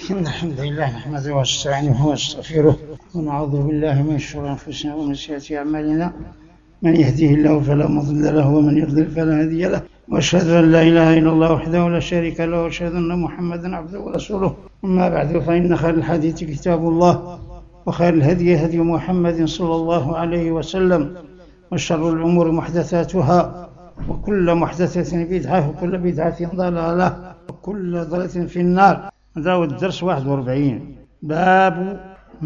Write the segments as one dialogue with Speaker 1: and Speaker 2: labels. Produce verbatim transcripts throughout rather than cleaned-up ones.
Speaker 1: إن الحمد لله نحمده ونستعينه ونستغفره ونعوذ بالله من شرور أنفسنا ومن سيئات أعمالنا، من يهده الله فلا مضل له ومن يضلل فلا هادي له، وأشهد أن لا إله إلا الله وحده لا شريك له، وأشهد أن محمدا عبده ورسوله. أما بعد، فإن خير الحديث كتاب الله، وخير الهدي هدي محمد صلى الله عليه وسلم، وشر الأمور محدثاتها، وكل محدثة بدعة، وكل بدعة ضلالة، وكل ضلالة في النار. هذا هو الدرس واحد وأربعين. باب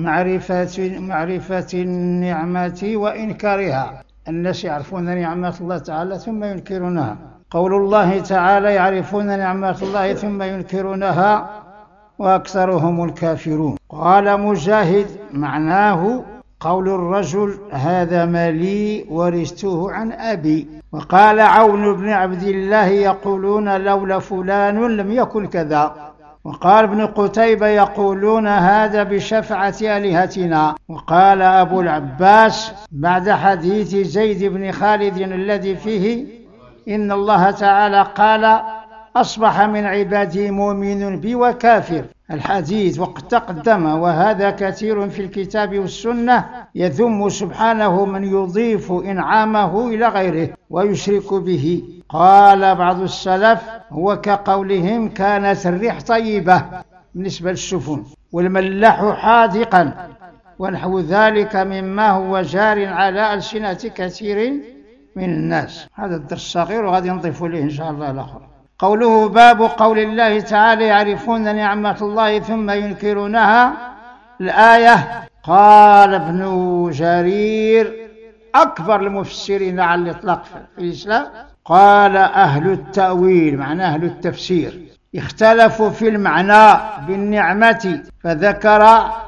Speaker 1: معرفة معرفة النعمة وإنكارها. الناس يعرفون نعمة الله تعالى ثم ينكرونها. قول الله تعالى: يعرفون نعمة الله ثم ينكرونها وأكثرهم الكافرون. قال مجاهد: معناه قول الرجل: هذا مالي ورثته عن أبي. وقال عون بن عبد الله: يقولون لولا فلان لم يكن كذا. وقال ابن قتيبة: يقولون هذا بشفعة آلهتنا. وقال أبو العباس بعد حديث زيد بن خالد الذي فيه إن الله تعالى قال: أصبح من عبادي مؤمن بي وكافر، الحديث وقد تقدم. وهذا كثير في الكتاب والسنة، يذم سبحانه من يضيف إنعامه إلى غيره ويشرك به. قال بعض السلف: هو كقولهم: كانت الريح طيبة بالنسبة للسفن، والملاح حاذقا، ونحو ذلك مما هو جار على ألسنة كثير من الناس. هذا الدرس الصغير وغادي نضيف له إن شاء الله الآخر. قوله: باب قول الله تعالى: يعرفون نعمة الله ثم ينكرونها. الآية. قال ابن جرير أكبر المفسرين على الإطلاق في الإسلام، قال: أهل التأويل معنى أهل التفسير اختلفوا في المعنى بالنعمة، فذكر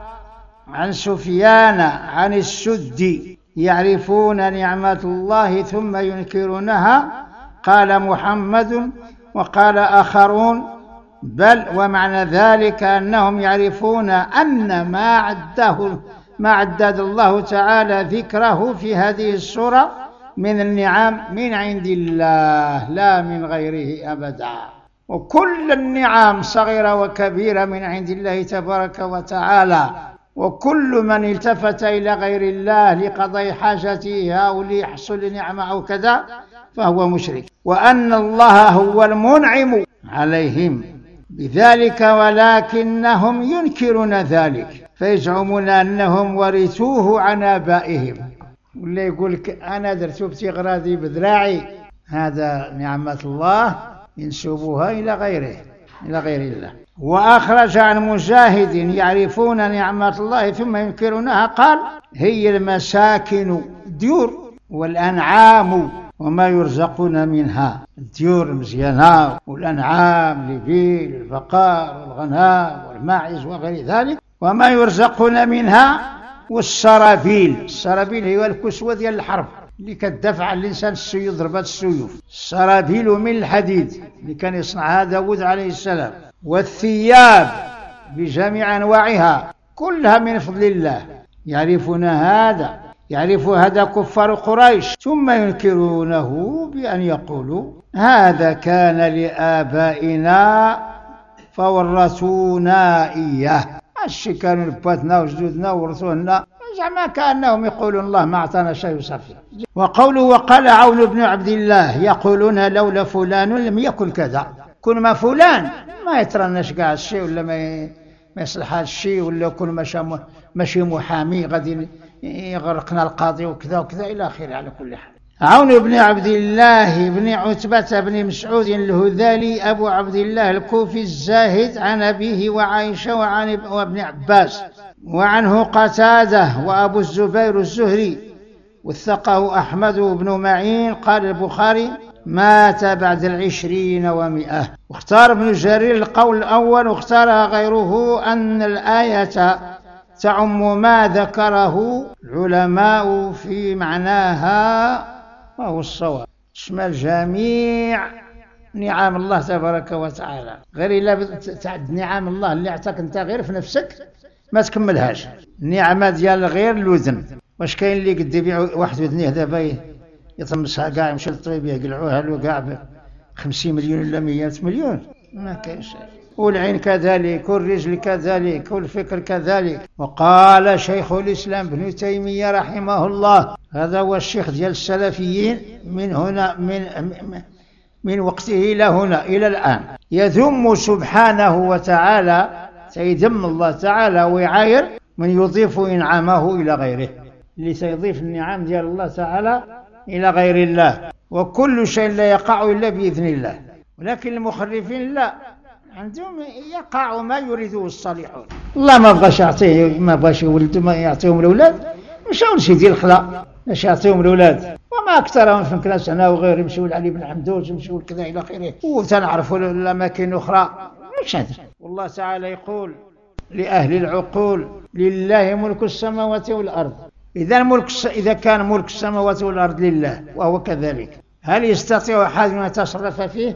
Speaker 1: عن سفيان عن السدي: يعرفون نعمة الله ثم ينكرونها. قال محمد وقال آخرون: بل ومعنى ذلك أنهم يعرفون أن ما عده ما عدد الله تعالى ذكره في هذه السورة من النعم من عند الله لا من غيره أبدا. وكل النعم صغيرة وكبيرة من عند الله تبارك وتعالى. وكل من التفت إلى غير الله لقضاء حاجته أو ليحصل نعمة أو كذا فهو مشرك، وأن الله هو المنعم عليهم بذلك، ولكنهم ينكرون ذلك فيزعمون أنهم ورثوه عن آبائهم. ولا يقول لك: أنا درت ابتغراضي بذراعي. هذا نعمة الله ينسبوها إلى غيره إلى غير الله. وأخرج عن مجاهد: يعرفون نعمة الله ثم ينكرونها. قال: هي المساكن الديور والأنعام وما يرزقون منها. الديور المزيانة والأنعام الإبل البقر والغنم والماعز وغير ذلك، وما يرزقون منها. والسرابيل، السرابيل هي الكسوة ديال الحرب اللي كتدافع الإنسان السيوف ضربات السيوف. السرابيل من الحديد اللي كان يصنعها داود عليه السلام. والثياب بجميع أنواعها كلها من فضل الله. يعرفون هذا يعرف هذا كفار قريش، ثم ينكرونه بأن يقولوا: هذا كان لآبائنا فورثونا إياه. الشي كانوا لباتنا وجدودنا ورثونا، زعما كأنهم يقولون الله ما أعطانا شيء وصافي. وقوله: وقال عون بن عبد الله: يقولون لولا فلان لم يكن كذا. كل ما فلان ما يترناش كاع الشيء، ولا ما ما يصلح هذا الشيء، ولا كل ماشي ماشي محامي غادي يغرقنا القاضي وكذا وكذا إلى آخره. على كل حال، عون بن عبد الله بن عتبة بن مسعود الهذالي أبو عبد الله الكوفي الزاهد، عن أبيه وعائشة وعن وابن عباس، وعنه قتادة وأبو الزبير الزهري، وثقه أحمد بن معين. قال البخاري: مات بعد العشرين ومئة. واختار ابن جرير القول الأول، واختار غيره أن الآية تعم ما ذكره العلماء في معناها، وهو الصواب، تشمل جميع نعم الله تبارك وتعالى، غير إلا تعد نعم الله اللي اعطاك انت غير في نفسك ما تكملهاش. النعمة ديال غير الوزن، واش كاين اللي قد يبيع واحد وذنيه دابا يطمسها كاع يمشي للطبيب يقلعوها له كاع ب خمسين مليون ولا مئة مليون؟ ما كاينش. والعين كذلك، والرجل كذلك، والفكر كذلك. وقال شيخ الإسلام ابن تيمية رحمه الله، هذا هو الشيخ ديال السلفيين من هنا من من وقته إلى هنا إلى الآن، يذم سبحانه وتعالى، سيذم الله تعالى ويعاير من يضيف إنعامه إلى غيره، اللي سيضيف النعم ديال الله تعالى إلى غير الله. وكل شيء لا يقع إلا بإذن الله، ولكن المخرفين لا، عندهم يقع ما يريده الصالحون. الله ما بغاش يعطيه، ما بغاش يولدوا ما يعطيهم الأولاد، مشاو لسيدي الخلا باش يعطيهم الأولاد، وما أكثرهم في الكلاس هنا وغير، يمشيو لعلي بن حمدوش، يمشيو لكذا إلى آخره، وتنعرفوا الأماكن أخرى. مش هذا. والله تعالى يقول لأهل العقول: لله ملك السماوات والأرض. إذا ملك إذا كان ملك السماوات والأرض لله وهو كذلك، هل يستطيع أحد أن يتصرف فيه؟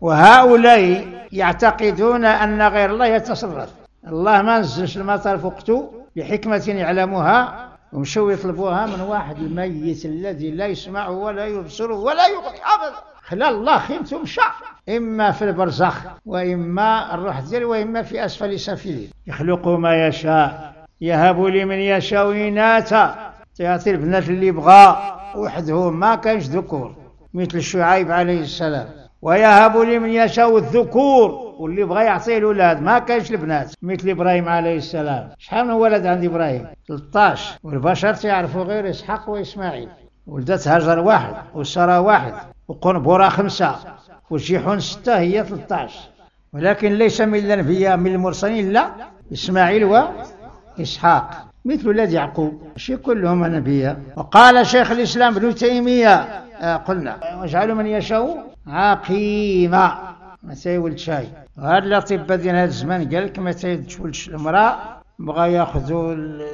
Speaker 1: وهؤلاء يعتقدون أن غير الله يتصرف. الله ما نزلش المطر في وقته لحكمة يعلمها، ومشوا يطلبوها من واحد الميت الذي لا يسمع ولا يبصر ولا يغني أبدا. خلال الله خيمته مشى، إما في البرزخ وإما الروح ديالو وإما في أسفل سفيل. يخلق ما يشاء، يهب لمن يشاء إناثا، يعطي البنات اللي بغى وحده، ما كانش ذكور، مثل شعيب عليه السلام. ويهب لمن يشاء الذكور، واللي بغى يعطيه الأولاد، ما كانش البنات، مثل إبراهيم عليه السلام. شحال من ولد عند إبراهيم؟ ثلاثة عشر، والبشر تعرفوا غير إسحاق وإسماعيل. ولدت هاجر واحد، وسارة واحد، وقنبورة خمسة، وجيحون ستة، هي ثلاثة عشر. ولكن ليس من الأنبياء من المرسلين لا، إسماعيل وإسحاق مثل ولاد يعقوب، ماشي كلهم أنبياء. وقال شيخ الإسلام ابن تيمية آه قلنا: واجعلوا من يشاء عقيما، ما تيولد شاي. وهذا الأطباء ديال هذا الزمان قال لك ما تتولدش المرأة، بغا ياخذوا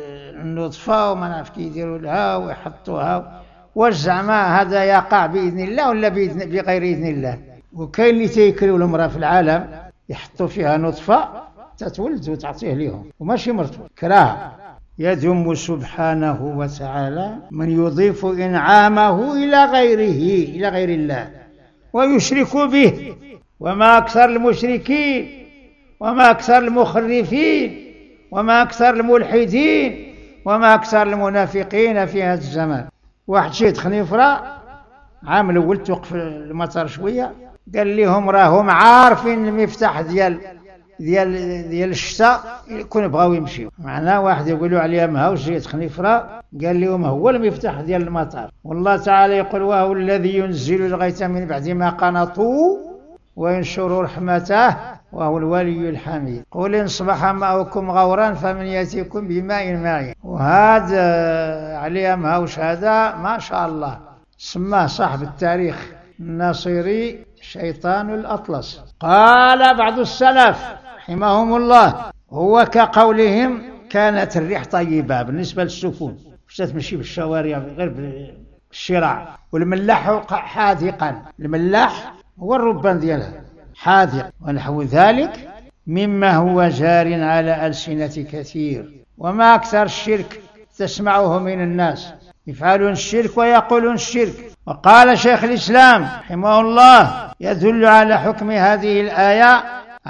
Speaker 1: النطفة وما نعرف كي يديروا لها ويحطوها، واش زعما هذا يقع بإذن الله ولا بإذن بغير إذن الله؟ وكاين اللي تيكريو المرأة في العالم يحطوا فيها نطفة تتولد وتعطيه لهم، وماشي مرته، كراهة. يذم سبحانه وتعالى من يضيف إنعامه إلى غيره، إلى غير الله، ويشرك به. وما أكثر المشركين، وما أكثر المخرفين، وما أكثر الملحدين، وما أكثر المنافقين في هذا الزمان. واحد شيء خنيفرة عام الأول توقف المطر شوية، قال لهم راهم عارفين المفتاح ديال ديال ديال الشتاء يكون بغاو يمشيو. معناه واحد يقولوا عليها ماهوش جيت خنيفرة، قال لهم هو المفتاح ديال المطر. والله تعالى يقول: وهو الذي ينزل الغيث من بعد ما قنطوا وينشر رحمته وهو الولي الحميد. قل إن صبح ماؤكم غورا فمن يأتيكم بماء معين. وهذا عليها ماهوش هذا ما شاء الله، سماه صاحب التاريخ الناصري شيطان الأطلس. قال بعض السلف رحمهم الله: هو كقولهم كانت الريح طيبة بالنسبة للسفن، مش تمشي بالشوارع غير بالشراع، والملاح حاذقا، الملاح هو الربان ديالها حاذق، ونحو ذلك مما هو جار على ألسنة كثير. وما أكثر الشرك تسمعه من الناس، يفعلون الشرك ويقولون الشرك. وقال شيخ الإسلام رحمه الله: يدل على حكم هذه الآية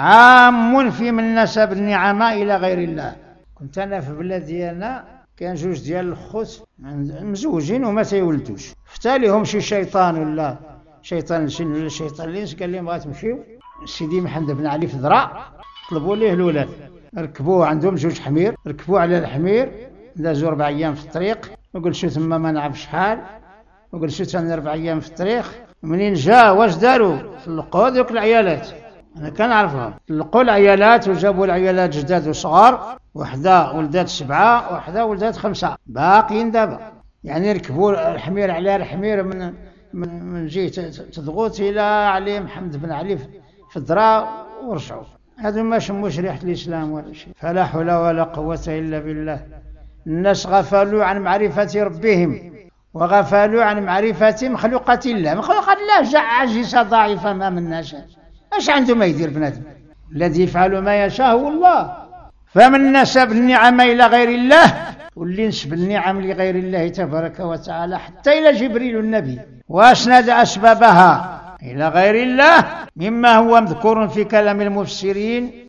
Speaker 1: عام في من نسب النعماء إلى غير الله. كنت أنا في بلاد ديالنا كان جوج ديال الخوت مزوجين وما تيولدوش، فتاليهم شي شيطان ولا شيطان الجن ولا شيطان الإنس، قال لهم: بغا تمشيو سيدي محمد بن علي في ذراع، طلبوا ليه الولاد، ركبوه، عندهم جوج حمير، ركبوه على الحمير، دازوا أربع أيام في الطريق، وجلسوا ثم ما نعرف شحال، وجلسوا ثاني أربع أيام في الطريق. منين جا واش داروا؟ طلقوا ذوك العيالات، أنا كنعرفهم، طلقوا العيالات وجابوا العيالات جداد وصغار، وحده ولدات سبعة وحده ولدات خمسة، باقيين دابا. يعني ركبوا الحمير على الحمير من من من جهة تضغوط إلى علي محمد بن علي في الذراع ورجعوا. هذو ما شموش ريحة الإسلام ولا شيء. فلا حول ولا قوة إلا بالله. الناس غفلوا عن معرفة ربهم وغفلوا عن معرفة مخلوقات الله. مخلوقات الله عاجزة ضعيفة ما من شيء. اش عنده ما يدير بنادم؟ الذي يفعل ما يشاء هو الله. فمن نسب النعم إلى غير الله، واللي نسب النعم لغير الله تبارك وتعالى حتى إلى جبريل النبي وأسند أسبابها إلى غير الله، مما هو مذكور في كلام المفسرين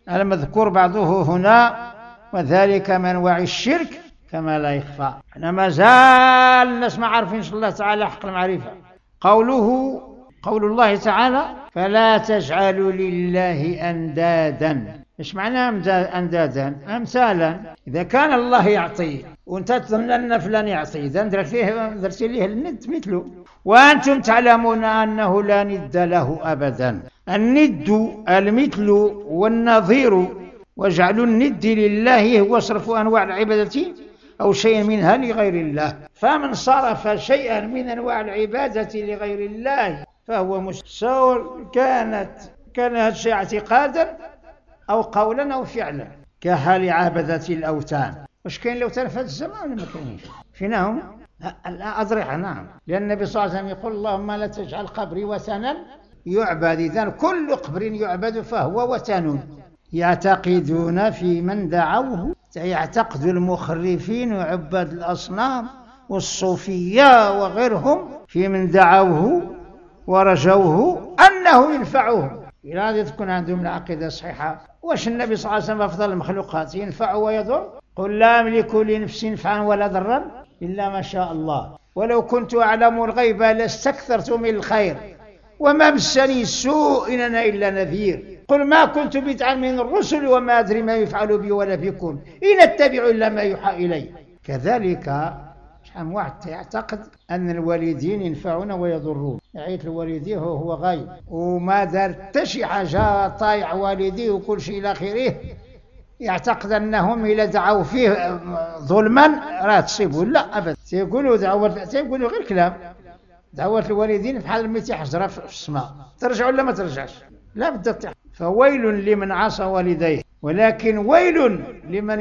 Speaker 1: المذكور بعضه هنا، وذلك من أنواع الشرك كما لا يخفى. احنا ما زال الناس ما عارفين الله تعالى حق المعرفة. قوله قول الله تعالى فلا تجعلوا لله أندادا. ايش معنى أندادا؟ أمثالا. إذا كان الله يعطي وأنت تظن أن فلان يعطي، إذا درت ليه درت ليه الند مثله، وأنتم تعلمون أنه لا ند له أبدا. الند المثل والنظير، وجعلوا الند لله هو صرف أنواع العبادة أو شيء منها لغير الله. فمن صرف شيئا من أنواع العبادة لغير الله فهو مشرك، سواء كانت كان هذا الشيء اعتقادا أو قولا أو فعلا، كحال عبادة الأوثان. واش كاين الأوثان في هذا الزمان ولا ما كاينش؟ فينا هم الأضرحة، نعم، لأن النبي صلى الله عليه وسلم يقول اللهم لا تجعل قبري وثنا يعبد. إذن كل قبر يعبد فهو وثن. يعتقدون في من دعوه، يعتقد المخرفين وعباد الأصنام والصوفية وغيرهم في من دعوه ورجوه أنه ينفعهم. إذا تكون عندهم العقيدة الصحيحة، واش النبي صلى الله عليه وسلم أفضل المخلوقات ينفع ويضر؟ قل لا أملك لنفسي نفعا ولا ضرا إلا ما شاء الله، ولو كنت أعلم الغيب لاستكثرت من الخير وما مسني السوء إن أنا إلا نذير. قل ما كنت بدعا من الرسل وما أدري ما يفعل بي ولا بكم إن أتبع إلا ما يوحى إلي. كذلك شحال من واحد يعتقد أن الوالدين ينفعون ويضرون، يعيط الوالدين هو هو غايب وما دار حتى شي حاجة، طايع والديه وكل شيء إلى آخره، يعتقد أنهم إذا دعوا فيه ظلما راه تصيبه. لا أبدا، تيقولوا دعوة، تيقولوا غير كلام. دعوة الوالدين بحال ميتي حجرة في السماء، ترجع ولا ما ترجعش؟ لا بد. فويل لمن عصى والديه، ولكن ويل لمن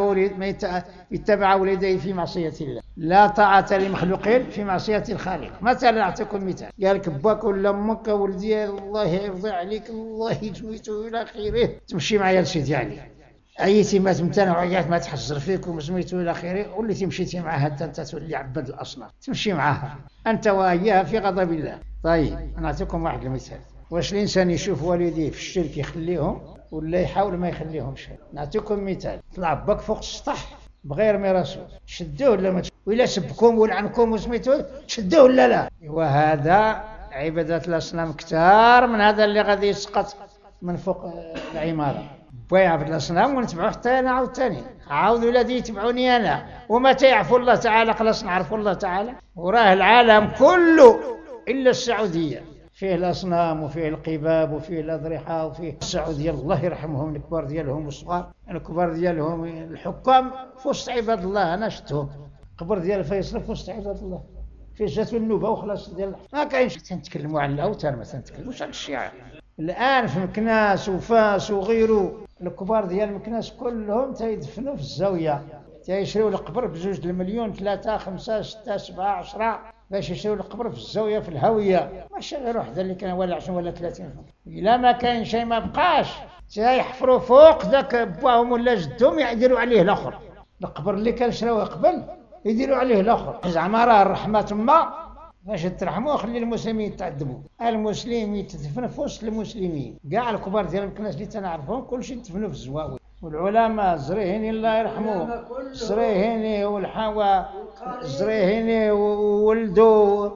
Speaker 1: اتبع والديه في معصية الله. لا طاعة لمخلوقين في معصية الخالق. مثلا أعطيكم مثال، قال لك باك ولا امك ولدي الله يرضي عليك الله يجويته إلى آخره، تمشي معايا لسيدي عليه، عيتي ما تمتنع وعيات ما تحجر فيكم وسميتو إلى آخره، وليتي مشيتي معها حتى أنت تولي عبد الأصنام، تمشي معها أنت وإياها في غضب الله. طيب نعطيكم واحد المثال. واش الإنسان يشوف والديه في الشرك يخليهم ولا يحاول ما يخليهمش؟ نعطيكم مثال. طلع باك فوق السطح بغير مراسو، شدوه ولا ما تشدوه؟ وإلا سبكم ولعنكم وسميتو شدوه ولا لا؟ وهذا عبادة الأصنام كتار من هذا اللي غادي يسقط من فوق العمارة. بغا يعبد الأصنام ونتبعوه حتى أنا عاود ثاني، عاود ولادي يتبعوني أنا، ومتى يعرفوا الله تعالى خلاص نعرفوا الله تعالى. وراه العالم كله إلا السعودية فيه الأصنام وفيه القباب وفيه الأضرحة وفيه السعودية الله يرحمهم، الكبار ديالهم والصغار، الكبار ديالهم الحكام في وسط عباد الله. أنا شفتهم قبر ديال فيصل في وسط عباد الله، في جات النوبة وخلاص ديال ما كاينش. تنتكلموا على الأوثان ما تنتكلموش على الشيعة. الآن في مكناس وفاس وغيره الكبار ديال مكناس كلهم تيدفنوا في الزاوية، تيشريوا القبر بجوج المليون، ثلاثة خمسة ستة سبعة عشرة باش يشريوا القبر في الزاوية في الهاوية. ماشي غير وحده اللي كان ولا عشرين ولا ثلاثين. إلا ما كاين شيء ما بقاش تيحفروا فوق ذاك باهم ولا جدهم يديروا عليه الآخر. القبر اللي كان شراوه قبل يديروا عليه الآخر. زعما راه الرحمة تما باش ترحموا خلي المسلمين يتعذبوا. المسلم يتدفن في وسط المسلمين، كاع الكبار ديال الناس اللي تنعرفهم كلشي يدفنوا في الزواوي. والعلماء الزريهيني الله يرحمه، الزريهيني والحوا الزريهيني وولدو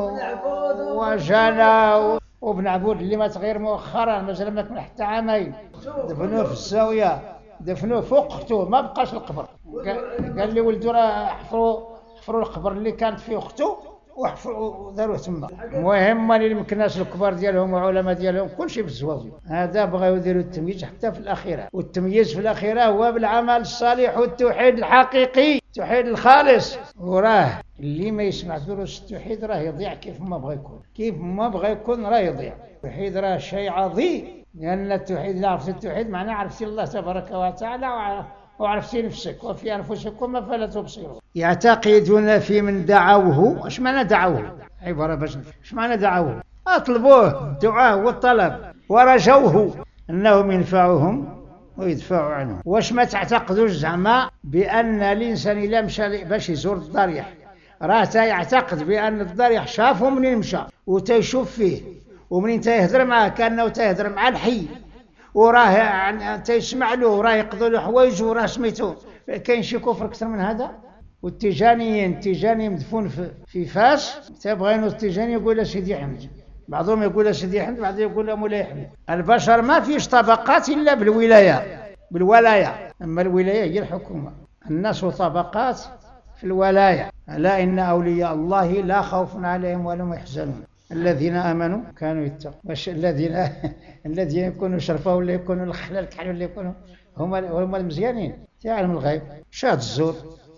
Speaker 1: وجانا وابن عبود اللي ما تغير مؤخرا مازال ما كمل حتى عامين، دفنوه في الزاويه، دفنوه فوق اخته ما بقاش القبر. قال لي ولدو راه حفروا حفروا القبر اللي كانت فيه اخته وحفروا داروه تما. المهم اللي المكناس الكبار ديالهم وعلماء ديالهم كلشي في الزواوي. هذا بغاو يديروا التمييز حتى في الاخره، والتمييز في الاخره هو بالعمل الصالح والتوحيد الحقيقي، التوحيد الخالص. وراه اللي ما يسمع دروس التوحيد راه يضيع كيف ما بغى يكون، كيف ما بغى يكون راه يضيع. التوحيد راه شيء عظيم، لان التوحيد لا عرفت التوحيد معناه عرفتي الله تبارك وتعالى وعرفتي نفسك وفي أنفسكم فلا تبصرون. يعتقدون في من دعوه. اش معنى دعوه؟ عبارة باش اش معنى دعوه؟ اطلبوه الدعاء والطلب، ورجوه انهم ينفعهم ويدفعوا عنهم. واش ما تعتقدوش زعما بان الانسان الا مشى باش يزور الضريح راه يعتقد بان الضريح شافه منين مشى وتيشوف فيه، ومنين تيهضر معاه كانه تيهضر مع الحي، وراه تيسمع له وراه يقضوا له حوايج وراه سميتو. كاين شي كفر اكثر من هذا؟ والتيجانيين التيجاني مدفون في, في فاس، تبغينو التيجاني يقول سيدي حمد، بعضهم يقول سيدي حمد، بعضهم يقول مولاي حمد. البشر ما فيش طبقات الا بالولايه بالولايه، اما الولايه هي الحكومه. الناس طبقات في الولايه. الا ان اولياء الله لا خوف عليهم ولا هم يحزنون الذين امنوا كانوا يتقون. واش الذين الذين يكونوا شرفه ولا يكونوا الخلل الكحل ولا يكونوا هما هما المزيانين؟ تعلم الغيب شاد الزور.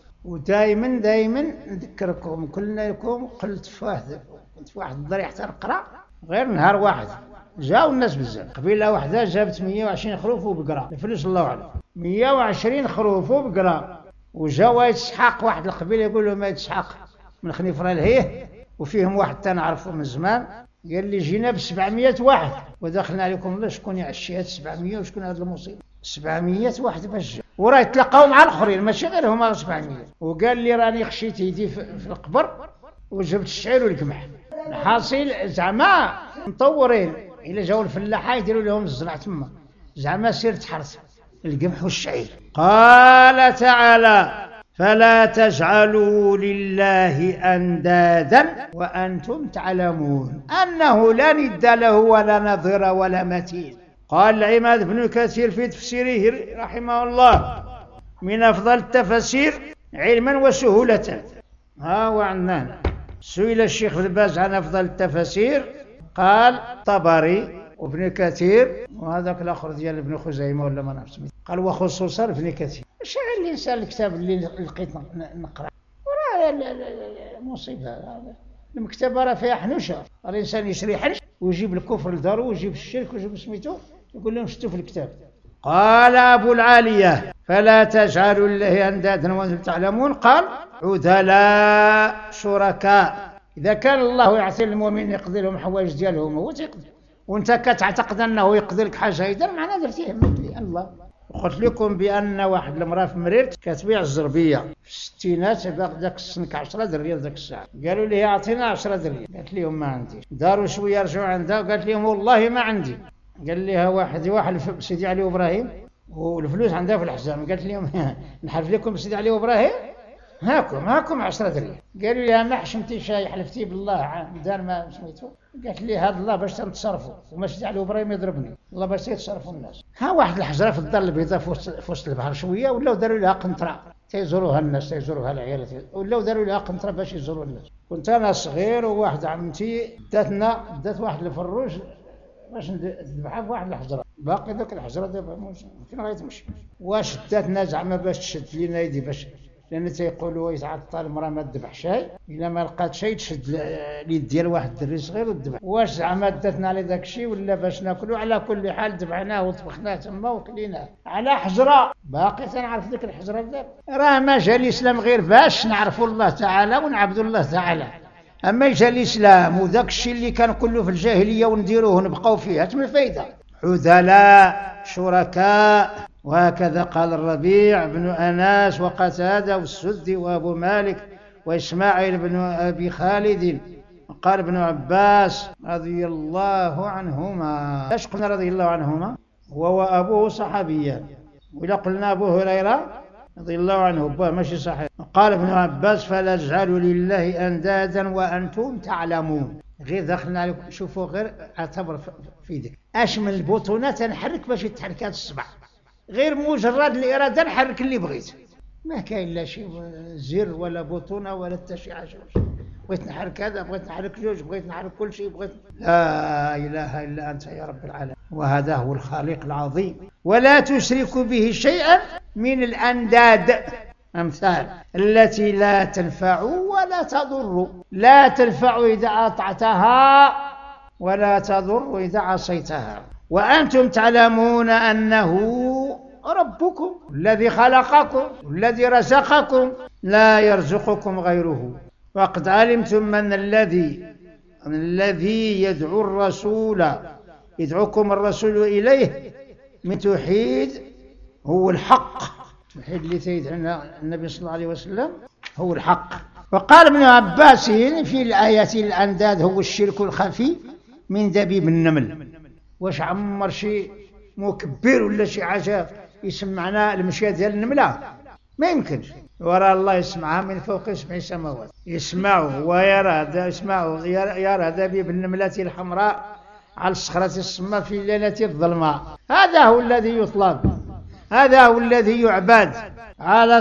Speaker 1: ودائما دائما نذكركم كلنا لكم، قلت في واحد كنت في واحد الدار حتى نقرا، غير نهار واحد جاو الناس بزاف. قبيله واحده جابت مية وعشرين خروف وبقره، الفلوس الله اعلم، مية وعشرين خروف وبقره. وجا واحد اسحاق واحد القبيله يقول لهم واحد اسحاق من خنيفره لهيه، وفيهم واحد تنعرفه من زمان، قال لي جينا ب سبعمية واحد ودخلنا عليكم الله. شكون يعشي هاد سبعمية وشكون هاد المصيبه؟ سبعمية واحد باش جا، وراه يتلاقاو مع الاخرين ماشي غير هما سبعمية. وقال لي راني خشيت يدي في القبر وجبت الشعير والقمح. الحاصل زعما مطورين الا جاو الفلاحه يديروا لهم الزرع تما، زعما سير تحرث القمح والشعير. قال تعالى: فلا تجعلوا لله أندادا وأنتم تعلمون أنه لا ند له ولا نظير ولا مثيل. قال العماد بن كثير في تفسيره رحمه الله: من أفضل التفاسير علما وسهولة. ها هو عندنا. سئل الشيخ بن باز عن أفضل التفاسير، قال طبري وابن كثير وهذاك الآخر ديال ابن خزيمة ولا ما نعرف سميتو، قال وخصوصا ابن كثير. ماشي غير الإنسان الكتاب اللي لقيت نقرأ وراه المصيبة. المكتبة راه فيها حنوشة، الإنسان يشري حنش ويجيب الكفر لدارو ويجيب الشرك ويجيب سميتو يقول لهم شفتوا في الكتاب. قال أبو العالية: فلا تجعلوا لله أندادا وأنتم تعلمون. قال: عدلاء شركاء. إذا كان الله يعطي المؤمن يقضي لهم حوايج ديالهم هو تيقضي، وانت كتعتقد انه يقضي لك حاجه يدير معناه درتيه مثلي الله. وقلت لكم بان واحد المراه في مريرت كتبيع الزربيه في الستينات، باق ذاك السنك عشرة درهم ذاك الساعه. قالوا لي اعطينا عشرة درهم، قالت لهم ما عنديش. داروا شويه رجعوا عندها وقالت لهم والله ما عندي. قال لها واحد واحد سيدي علي ابراهيم والفلوس عندها في الحزام. قالت لهم نحلف لكم سيدي علي ابراهيم هاكم هاكم عشرة درهم. قالوا لي ما حشمتي شاي حلفتي بالله دار ما سميتو. قالت لي هذا الله باش تنتصرفوا وماشي على ابراهيم يضربني، الله باش يتصرفوا الناس. ها واحد الحجره في الدار البيضاء في وسط البحر شويه ولاو داروا لها قنطره تيزوروها الناس، تيزوروها العيالات، ولاو داروا لها قنطره باش يزوروا الناس. كنت انا صغير وواحد عمتي داتنا دات واحد الفروج باش نذبحها في واحد الحجره، باقي ذاك الحجره دابا فين غيتمشي. واش داتنا زعما باش تشد لينا يدي باش، لان تيقولوا يتعطل المراه ما تذبح شيء، الا ما لقات شيء تشد اليد ديال واحد الدري صغير وتذبح. واش زعما داتنا على داك الشيء ولا باش ناكلوا؟ على كل حال ذبحناه وطبخناه تما وكليناه على حجره. باقي تنعرف ديك الحجره دابا، راه ما جا الاسلام غير باش نعرفوا الله تعالى ونعبدوا الله تعالى. اما جا الاسلام وداك الشيء اللي كان كله في الجاهليه ونديروه ونبقاو فيه هات من الفايده. عدلاء شركاء. وهكذا قال الربيع بن أناس وقتادة والسدي وأبو مالك وإسماعيل بن أبي خالد. وقال ابن عباس رضي الله عنهما. ايش قلنا رضي الله عنهما؟ هو وأبوه صحابيان، وإذا قلنا أبو هريرة رضي الله عنه أبوه ماشي صحيح. قال ابن عباس: فلا تجعلوا لله أندادا وأنتم تعلمون. غير دخلنا عليكم شوفوا غير اعتبر في يدك اش من البطونات نحرك باش يتحرك هذا الصبع، غير مجرد الاراده نحرك اللي بغيت، ما كاين لا شي زر ولا بطونه ولا حتى شي حاجه. بغيت نحرك هذا، بغيت نحرك جوج، بغيت نحرك كل شيء، بغيت. لا اله الا انت يا رب العالمين، وهذا هو الخالق العظيم. ولا تشرك به شيئا من الانداد، أمثال التي لا تنفع ولا تضر. لا تنفع إذا أطعتها ولا تضر إذا عصيتها. وأنتم تعلمون أنه ربكم الذي خلقكم الذي رزقكم لا يرزقكم غيره. وقد علمتم من الذي من الذي يدعو الرسول يدعوكم الرسول إليه من توحيد هو الحق. التوحيد اللي سيدنا النبي صلى الله عليه وسلم هو الحق. وقال ابن عباس في الآيات: الأنداد هو الشرك الخفي من دبيب النمل. واش عمر شي مكبر ولا شي حاجة يسمعنا المشية ديال النملة، ما يمكنش. وراء الله يسمعها من فوق سبع سماوات، يسمعه ويرى، يسمعه يرى دبيب النملة الحمراء على الصخرة الصماء في الليلة الظلماء. هذا هو الذي يطلب، هذا هو الذي يعبد على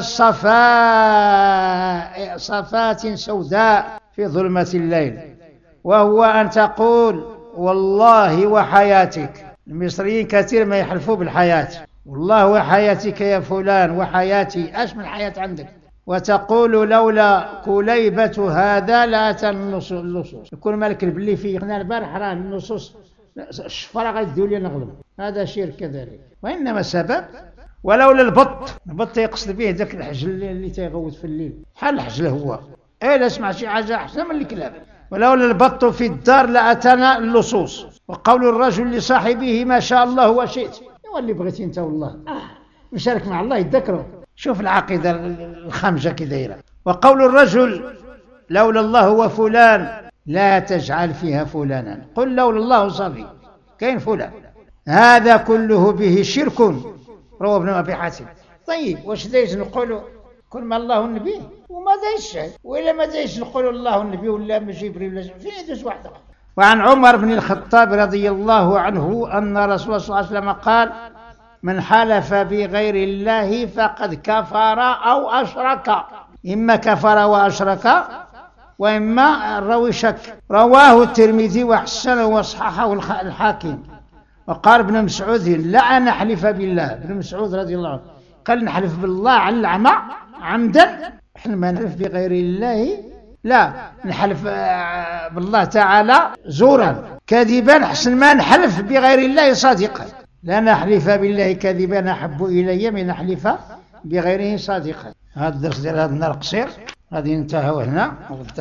Speaker 1: الصفاء صفات سوداء في ظلمة الليل، وهو أن تقول والله وحياتك. المصريين كثير ما يحلفوا بالحياة، والله وحياتك يا فلان وحياتي، اش من حياة عندك؟ وتقول لولا كليبة هذا لاتى اللصوص. يكون مالك باللي فيقنا البارح راه النصوص الشفرة غيديو لي نغلب، هذا شير كذلك. وإنما السبب ولولا البط، البط يقصد به ذاك الحجل اللي تيغوت في الليل، بحال الحجل هو، ايه لا اسمع شي حاجة أحسن من الكلاب. ولولا البط في الدار لأتانا اللصوص. وقول الرجل لصاحبه ما شاء الله وشئت، هو اللي بغيتي انت والله آه. مشارك مع الله يتذكره. شوف العقيدة الخمجة كي دايرة. وقول الرجل لولا الله وفلان لا تجعل فيها فلانا، قل لولا الله صافي كاين فلان. هذا كله به شرك، روى ابن أبي حاتم. طيب واش دايز نقولوا كل ما الله النبي وما دايش، وإلا ما دايش نقولوا الله النبي ولا جبريل ولا فين يدوز واحدة. وعن عمر بن الخطاب رضي الله عنه أن رسول الله صلى الله عليه وسلم قال من حلف بغير الله فقد كفر أو أشرك. إما كفر وأشرك وإما الراوي شك. رواه الترمذي وحسنه وصححه الحاكم. وقال ابن مسعود لا نحلف بالله، ابن مسعود رضي الله عنه قال نحلف بالله على العمى عمدا، احنا ما نحلف بغير الله، لا نحلف بالله تعالى زورا كذبا حسن ما نحلف بغير الله صادقا. لا نحلف بالله كذبا أحب إلي من نحلف بغيره صادقا. هذا الدرس ديال هذا النهار قصير، غادي ننتهوا هنا، وغدا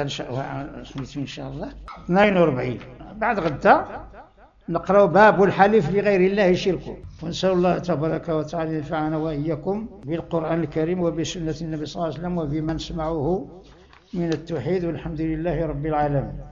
Speaker 1: ان شاء الله اثنين وأربعين بعد غدا نقرأ باب الحلف بغير الله شرك. ونسأل الله تبارك وتعالى ينفعنا وإياكم بالقرآن الكريم وبسنة النبي صلى الله عليه وسلم وبما نسمعه من التوحيد، والحمد لله رب العالمين.